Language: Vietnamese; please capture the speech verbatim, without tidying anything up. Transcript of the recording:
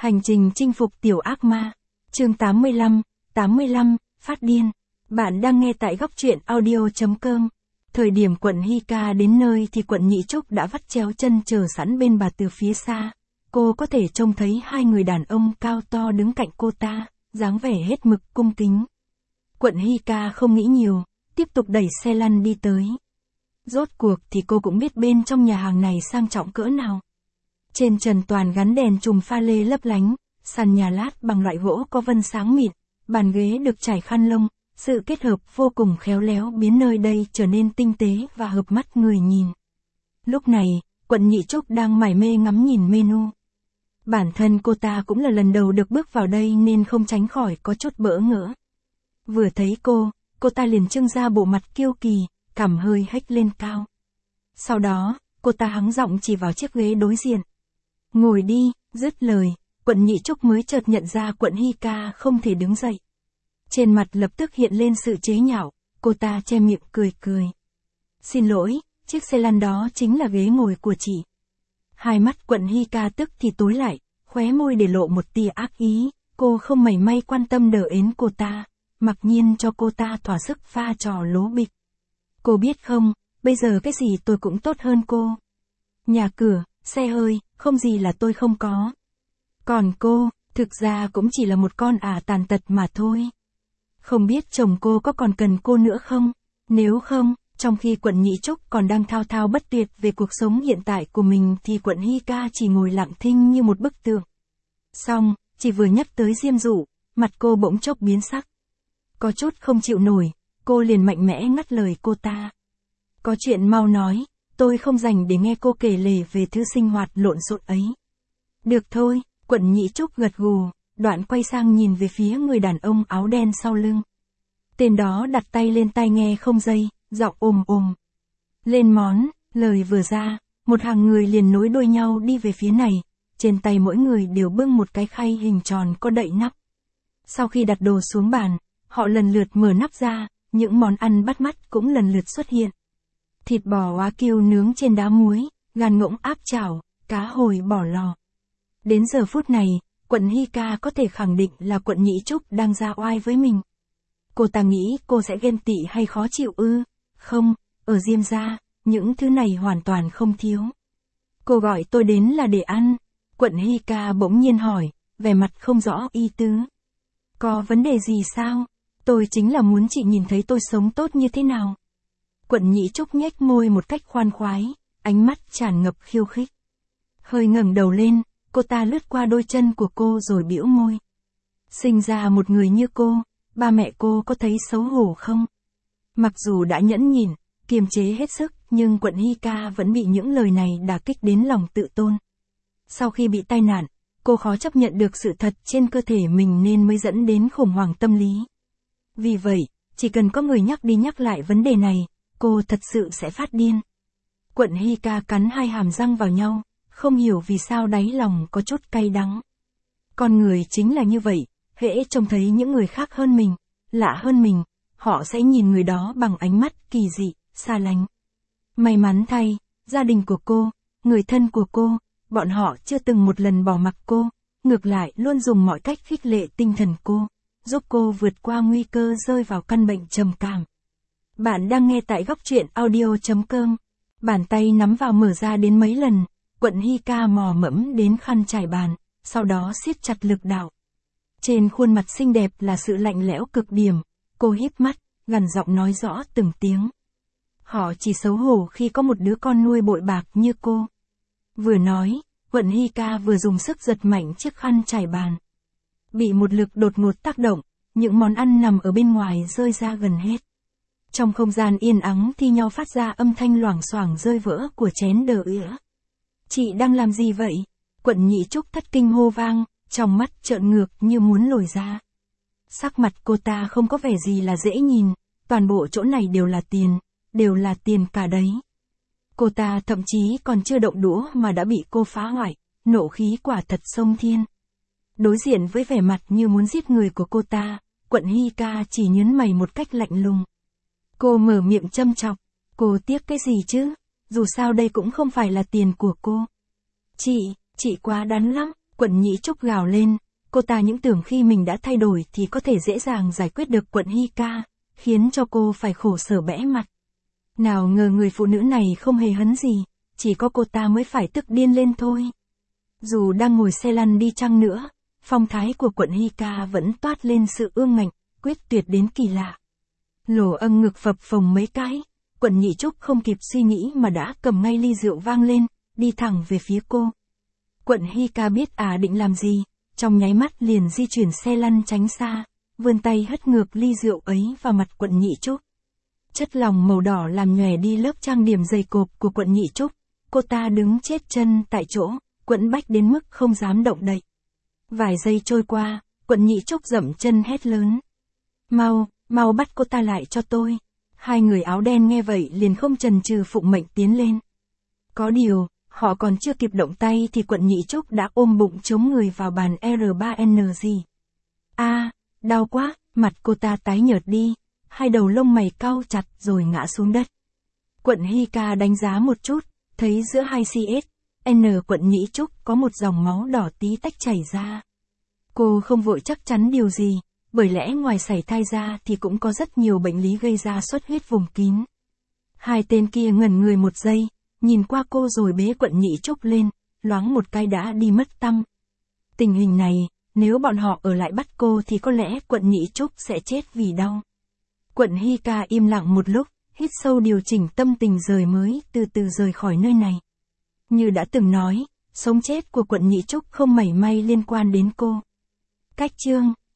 Hành trình chinh phục tiểu ác ma. Chương tám mươi lăm, tám mươi lăm, phát điên. Bạn đang nghe tại góc truyện audio chấm com. Thời điểm quận Hika đến nơi thì quận Nhị Trúc đã vắt chéo chân chờ sẵn bên bà từ phía xa. Cô có thể trông thấy hai người đàn ông cao to đứng cạnh cô ta, dáng vẻ hết mực cung kính. Quận Hika không nghĩ nhiều, tiếp tục đẩy xe lăn đi tới. Rốt cuộc thì cô cũng biết bên trong nhà hàng này sang trọng cỡ nào. Trên trần toàn gắn đèn chùm pha lê lấp lánh, sàn nhà lát bằng loại gỗ có vân sáng mịn, bàn ghế được trải khăn lông, sự kết hợp vô cùng khéo léo biến nơi đây trở nên tinh tế và hợp mắt người nhìn. Lúc này, quận Nhị Trúc đang mải mê ngắm nhìn menu. Bản thân cô ta cũng là lần đầu được bước vào đây nên không tránh khỏi có chút bỡ ngỡ. Vừa thấy cô, cô ta liền trưng ra bộ mặt kiêu kỳ, cằm hơi hếch lên cao. Sau đó, cô ta hắng giọng chỉ vào chiếc ghế đối diện. Ngồi đi, dứt lời, quận Nhị Trúc mới chợt nhận ra quận Hika không thể đứng dậy. Trên mặt lập tức hiện lên sự chế nhạo, cô ta che miệng cười cười. Xin lỗi, chiếc xe lăn đó chính là ghế ngồi của chị. Hai mắt quận Hika tức thì tối lại, khóe môi để lộ một tia ác ý, cô không mảy may quan tâm đờ ến cô ta, mặc nhiên cho cô ta thỏa sức pha trò lố bịch. Cô biết không, bây giờ cái gì tôi cũng tốt hơn cô. Nhà cửa, xe hơi, không gì là tôi không có. Còn cô, thực ra cũng chỉ là một con ả tàn tật mà thôi. Không biết chồng cô có còn cần cô nữa không? Nếu không, trong khi quận Nhị Trúc còn đang thao thao bất tuyệt về cuộc sống hiện tại của mình thì quận Hika chỉ ngồi lặng thinh như một bức tượng. Xong, chỉ vừa nhắc tới Diêm Dụ, mặt cô bỗng chốc biến sắc. Có chút không chịu nổi, cô liền mạnh mẽ ngắt lời cô ta. Có chuyện mau nói, tôi không dành để nghe cô kể lể về thứ sinh hoạt lộn xộn ấy. Được thôi, quận Nhị Trúc gật gù, đoạn quay sang nhìn về phía người đàn ông áo đen sau lưng. Tên đó đặt tay lên tai nghe không dây, giọng ồm ồm. Lên món, lời vừa ra, một hàng người liền nối đuôi nhau đi về phía này, trên tay mỗi người đều bưng một cái khay hình tròn có đậy nắp. Sau khi đặt đồ xuống bàn, họ lần lượt mở nắp ra, những món ăn bắt mắt cũng lần lượt xuất hiện. Thịt bò Oa Kiêu nướng trên đá muối, gan ngỗng áp chảo, cá hồi bỏ lò. Đến giờ phút này, quận Hika có thể khẳng định là quận Nhị Trúc đang ra oai với mình. Cô ta nghĩ cô sẽ ghen tị hay khó chịu ư? Không, ở Diêm gia, những thứ này hoàn toàn không thiếu. Cô gọi tôi đến là để ăn. Quận Hika bỗng nhiên hỏi, vẻ mặt không rõ ý tứ. Có vấn đề gì sao? Tôi chính là muốn chị nhìn thấy tôi sống tốt như thế nào. Quận Nhị Trúc nhếch môi một cách khoan khoái, ánh mắt tràn ngập khiêu khích. Hơi ngẩng đầu lên, cô ta lướt qua đôi chân của cô rồi bĩu môi. Sinh ra một người như cô, ba mẹ cô có thấy xấu hổ không? Mặc dù đã nhẫn nhịn, kiềm chế hết sức, nhưng quận Hika vẫn bị những lời này đả kích đến lòng tự tôn. Sau khi bị tai nạn, cô khó chấp nhận được sự thật trên cơ thể mình nên mới dẫn đến khủng hoảng tâm lý. Vì vậy, chỉ cần có người nhắc đi nhắc lại vấn đề này, cô thật sự sẽ phát điên. Quận Hika cắn hai hàm răng vào nhau, không hiểu vì sao đáy lòng có chút cay đắng. Con người chính là như vậy, hễ trông thấy những người khác hơn mình, lạ hơn mình, họ sẽ nhìn người đó bằng ánh mắt kỳ dị, xa lánh. May mắn thay, gia đình của cô, người thân của cô, bọn họ chưa từng một lần bỏ mặc cô, ngược lại luôn dùng mọi cách khích lệ tinh thần cô, giúp cô vượt qua nguy cơ rơi vào căn bệnh trầm cảm. Bạn đang nghe tại góc truyện audio chấm com. Bàn tay nắm vào mở ra đến mấy lần, quận Hika mò mẫm đến khăn trải bàn, sau đó siết chặt lực đạo. Trên khuôn mặt xinh đẹp là sự lạnh lẽo cực điểm, cô híp mắt, gằn giọng nói rõ từng tiếng. Họ chỉ xấu hổ khi có một đứa con nuôi bội bạc như cô. Vừa nói, quận Hika vừa dùng sức giật mạnh chiếc khăn trải bàn. Bị một lực đột ngột tác động, những món ăn nằm ở bên ngoài rơi ra gần hết. Trong không gian yên ắng thi nhau phát ra âm thanh loảng xoảng rơi vỡ của chén đờ ỉa. Chị đang làm gì vậy? Quận Nhị Trúc thất kinh hô vang, trong mắt trợn ngược như muốn lồi ra. Sắc mặt cô ta không có vẻ gì là dễ nhìn, toàn bộ chỗ này đều là tiền, đều là tiền cả đấy. Cô ta thậm chí còn chưa động đũa mà đã bị cô phá hoại, nộ khí quả thật xông thiên. Đối diện với vẻ mặt như muốn giết người của cô ta, quận Hika chỉ nhướng mày một cách lạnh lùng. Cô mở miệng châm chọc, cô tiếc cái gì chứ, dù sao đây cũng không phải là tiền của cô. Chị, chị quá đắn lắm, Quận Nhĩ Trúc gào lên, cô ta những tưởng khi mình đã thay đổi thì có thể dễ dàng giải quyết được quận Hy Ca, khiến cho cô phải khổ sở bẽ mặt. Nào ngờ người phụ nữ này không hề hấn gì, chỉ có cô ta mới phải tức điên lên thôi. Dù đang ngồi xe lăn đi chăng nữa, phong thái của quận Hy Ca vẫn toát lên sự ương ngạnh, quyết tuyệt đến kỳ lạ. Lỗ âng ngực phập phồng mấy cái, quận Nhĩ Trúc không kịp suy nghĩ mà đã cầm ngay ly rượu vang lên, đi thẳng về phía cô. Quận Hy Ca biết à định làm gì, trong nháy mắt liền di chuyển xe lăn tránh xa, vươn tay hất ngược ly rượu ấy vào mặt quận Nhĩ Trúc. Chất lỏng màu đỏ làm nhòe đi lớp trang điểm dày cộp của quận Nhĩ Trúc, cô ta đứng chết chân tại chỗ, quẫn bách đến mức không dám động đậy. Vài giây trôi qua, quận Nhĩ Trúc dậm chân hét lớn. Mau, mau bắt cô ta lại cho tôi. Hai người áo đen nghe vậy liền không chần chừ phụng mệnh tiến lên. Có điều, họ còn chưa kịp động tay thì quận Nhĩ Trúc đã ôm bụng chống người vào bàn R ba N G. A, đau quá, mặt cô ta tái nhợt đi, hai đầu lông mày cau chặt rồi ngã xuống đất. Quận Hy Ca đánh giá một chút, thấy giữa hai C S, N quận Nhĩ Trúc có một dòng máu đỏ tí tách chảy ra. Cô không vội chắc chắn điều gì, bởi lẽ ngoài sảy thai ra thì cũng có rất nhiều bệnh lý gây ra xuất huyết vùng kín. Hai tên kia ngẩn người một giây, nhìn qua cô rồi bế quận Nhĩ Trúc lên, loáng một cái đã đi mất tăm. Tình hình này, nếu bọn họ ở lại bắt cô thì có lẽ quận Nhĩ Trúc sẽ chết vì đau. Quận Hy Ca im lặng một lúc, hít sâu điều chỉnh tâm tình rồi mới từ từ rời khỏi nơi này. Như đã từng nói, sống chết của quận Nhĩ Trúc không mảy may liên quan đến cô. Cách chương